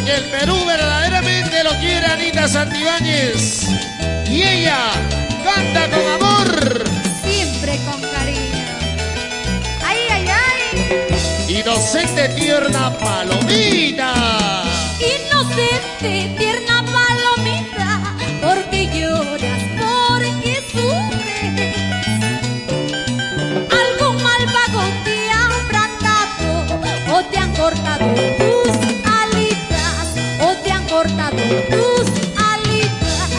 porque el Perú verdaderamente lo quiere Anita Santibáñez. Y ella canta con amor. Siempre con cariño. Ay, ay, ay. Inocente, tierna palomita. Inocente, tierna palomita, porque lloras, porque sufres. Algún malvago te habrán dado, o te han cortado tus alitas, o te han cortado tus alitas.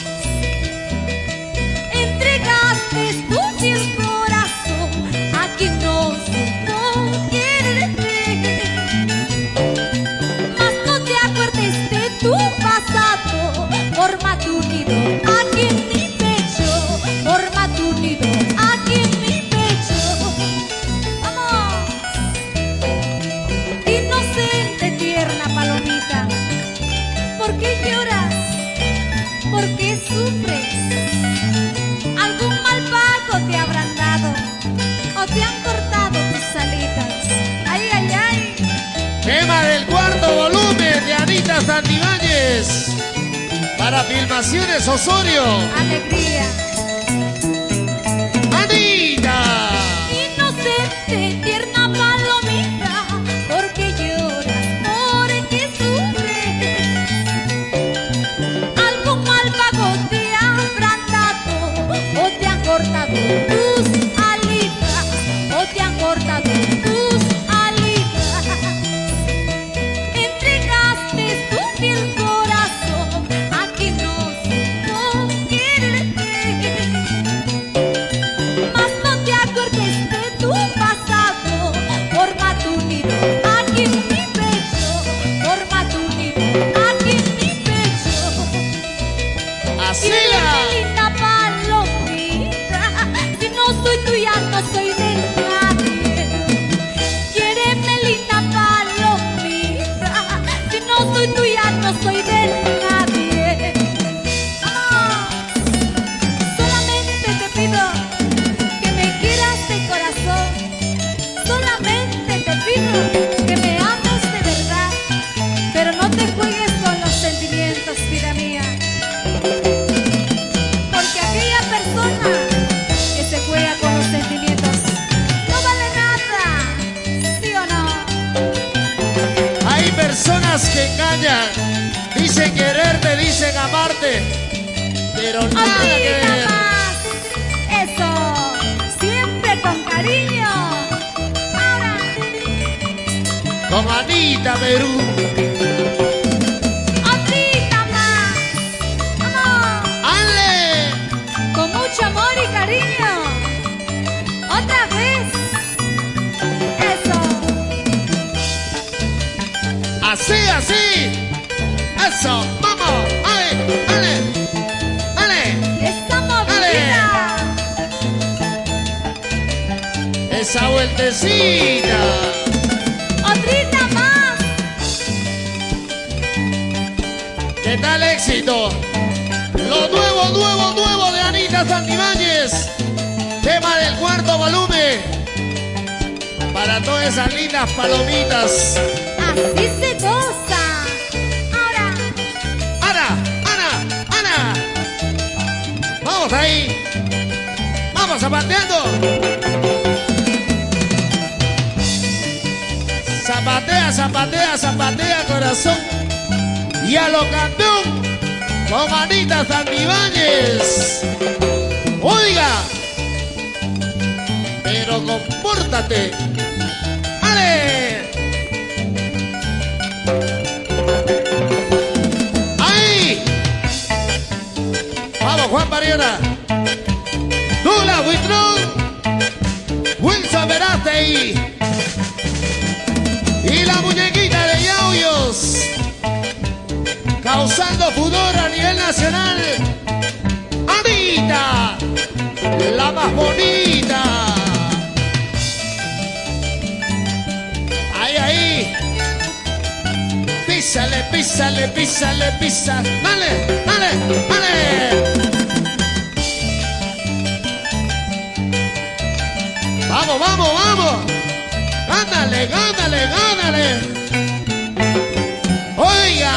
Entregaste tu fiel corazón a quien no supo quererte. Mas no te acuerdes de tu pasado, forma tu nido aquí en mi pecho, forma tu nido aquí en mi pecho. ¡Vamos! Inocente, tierna palomita, ¿por qué lloras? ¿Por qué sufres? Algún malvago te habrán dado, o te han cortado tus alitas. ¡Ay, ay, ay! Tema del cuarto volumen de Anita Santibáñez. Para Filmaciones Osorio. ¡Alegría! Anita. Inocente, tierna palomita, porque lloras, porque sufres. Algún malvago te habrán dado, o te han cortado tus alitas, o te han cortado tus alitas. Entregaste tu fiel corazón a quien no supo quererte. Mas no te acuerdes de tu pasado, forma tu nido aquí en mi pecho, forma tu nido aquí en mi pecho. Así Quiéreme, la. linda palomita, si no soy tuya no soy de nadie. Quiéreme, linda palomita, si no soy tuya no soy de nadie. ¡Vamos! Solamente te pido que me quieras de corazón. Solamente te pido que me ames de verdad, pero no te juegues con los sentimientos, vida mía. Porque aquella persona que se juega con los sentimientos no vale nada, ¿sí o no? Hay personas que engañan. Dicen quererte, dicen amarte. Pero nada que Ahorita ver. más. Eso, siempre con cariño. Ahora, Con Anita Perú. ahorita más. Vamos, ¡Ale! con mucho amor y cariño. Otra vez. Eso, Así, así. Eso, vamos. ¡Ale! ¡Ale! ¡Ale! esa movida. Esa vueltecita. Otrita más. ¿Qué tal éxito? Lo nuevo de Anita Santibáñez. Tema del cuarto volumen. Para todas esas lindas palomitas. Así se goza. Ahora, Ana. Vamos ahí. Vamos zapateando. Zapatea, corazón. Y a lo campeón con Anita Santibáñez. Oiga, pero compórtate. ¡Ale! ¡Ahí! Vamos, Juan Barriera. Lula Huitrón. Wilson Verástegui. Y la muñequita de Yauyos. Causando furor a nivel nacional. Anita, la más bonita. Ahí. Písale. Dale. Vamos. Gánale. Oiga.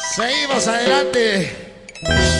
Seguimos adelante.